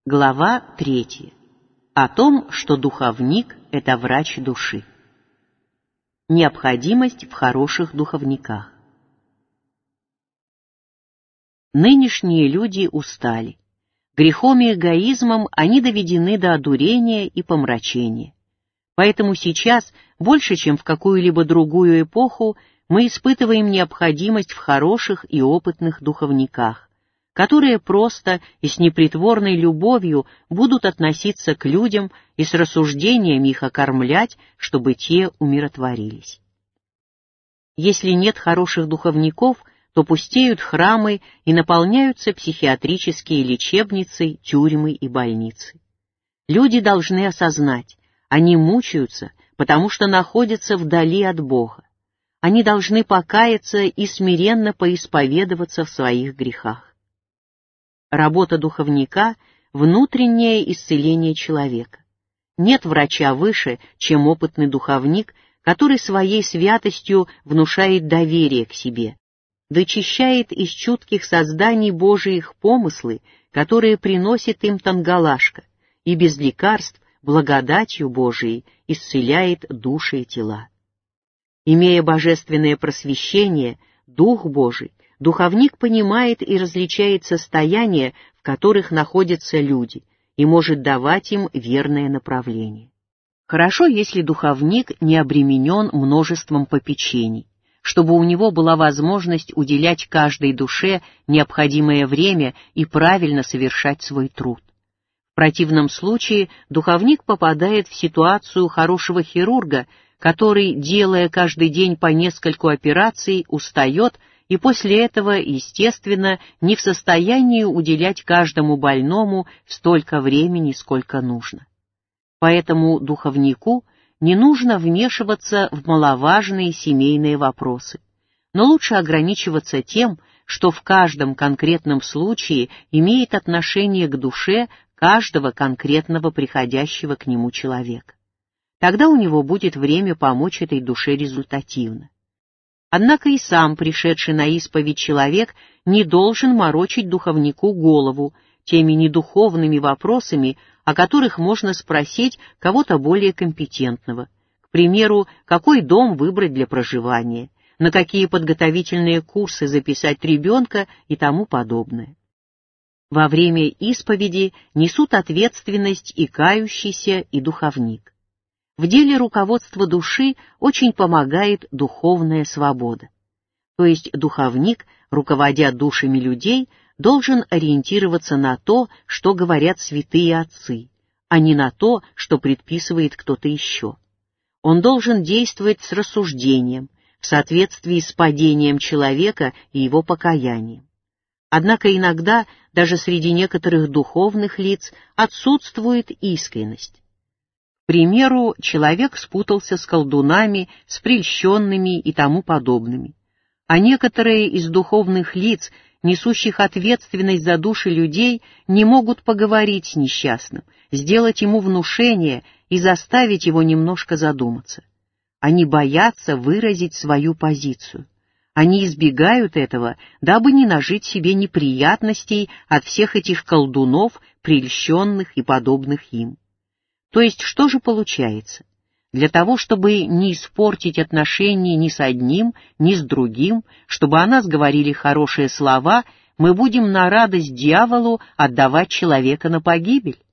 Глава 3. О том, что духовник – это врач души. Необходимость в хороших духовниках. Нынешние люди устали. Грехом и эгоизмом они доведены до одурения и помрачения. Поэтому сейчас, больше чем в какую-либо другую эпоху, мы испытываем необходимость в хороших и опытных духовниках, которые просто и с непритворной любовью будут относиться к людям и с рассуждениями их окормлять, чтобы те умиротворились. Если нет хороших духовников, то пустеют храмы и наполняются психиатрические лечебницы, тюрьмы и больницы. Люди должны осознать, они мучаются, потому что находятся вдали от Бога. Они должны покаяться и смиренно поисповедоваться в своих грехах. Работа духовника – внутреннее исцеление человека. Нет врача выше, чем опытный духовник, который своей святостью внушает доверие к себе, вычищает из чутких созданий Божиих помыслы, которые приносит им Тангалашка, и без лекарств, благодатью Божией, исцеляет души и тела. Имея божественное просвещение, Дух Божий, духовник понимает и различает состояния, в которых находятся люди, и может давать им верное направление. Хорошо, если духовник не обременен множеством попечений, чтобы у него была возможность уделять каждой душе необходимое время и правильно совершать свой труд. В противном случае духовник попадает в ситуацию хорошего хирурга, который, делая каждый день по нескольку операций, устает и после этого, естественно, не в состоянии уделять каждому больному столько времени, сколько нужно. Поэтому духовнику не нужно вмешиваться в маловажные семейные вопросы, но лучше ограничиваться тем, что в каждом конкретном случае имеет отношение к душе каждого конкретного приходящего к нему человека. Тогда у него будет время помочь этой душе результативно. Однако и сам пришедший на исповедь человек не должен морочить духовнику голову теми недуховными вопросами, о которых можно спросить кого-то более компетентного. К примеру, какой дом выбрать для проживания, на какие подготовительные курсы записать ребенка и тому подобное. Во время исповеди несут ответственность и кающийся, и духовник. В деле руководства души очень помогает духовная свобода. То есть духовник, руководя душами людей, должен ориентироваться на то, что говорят святые отцы, а не на то, что предписывает кто-то еще. Он должен действовать с рассуждением, в соответствии с падением человека и его покаянием. Однако иногда даже среди некоторых духовных лиц отсутствует искренность. К примеру, человек спутался с колдунами, с прельщенными и тому подобными. А некоторые из духовных лиц, несущих ответственность за души людей, не могут поговорить с несчастным, сделать ему внушение и заставить его немножко задуматься. Они боятся выразить свою позицию. Они избегают этого, дабы не нажить себе неприятностей от всех этих колдунов, прельщенных и подобных им. То есть что же получается? Для того, чтобы не испортить отношения ни с одним, ни с другим, чтобы о нас говорили хорошие слова, мы будем на радость дьяволу отдавать человека на погибель?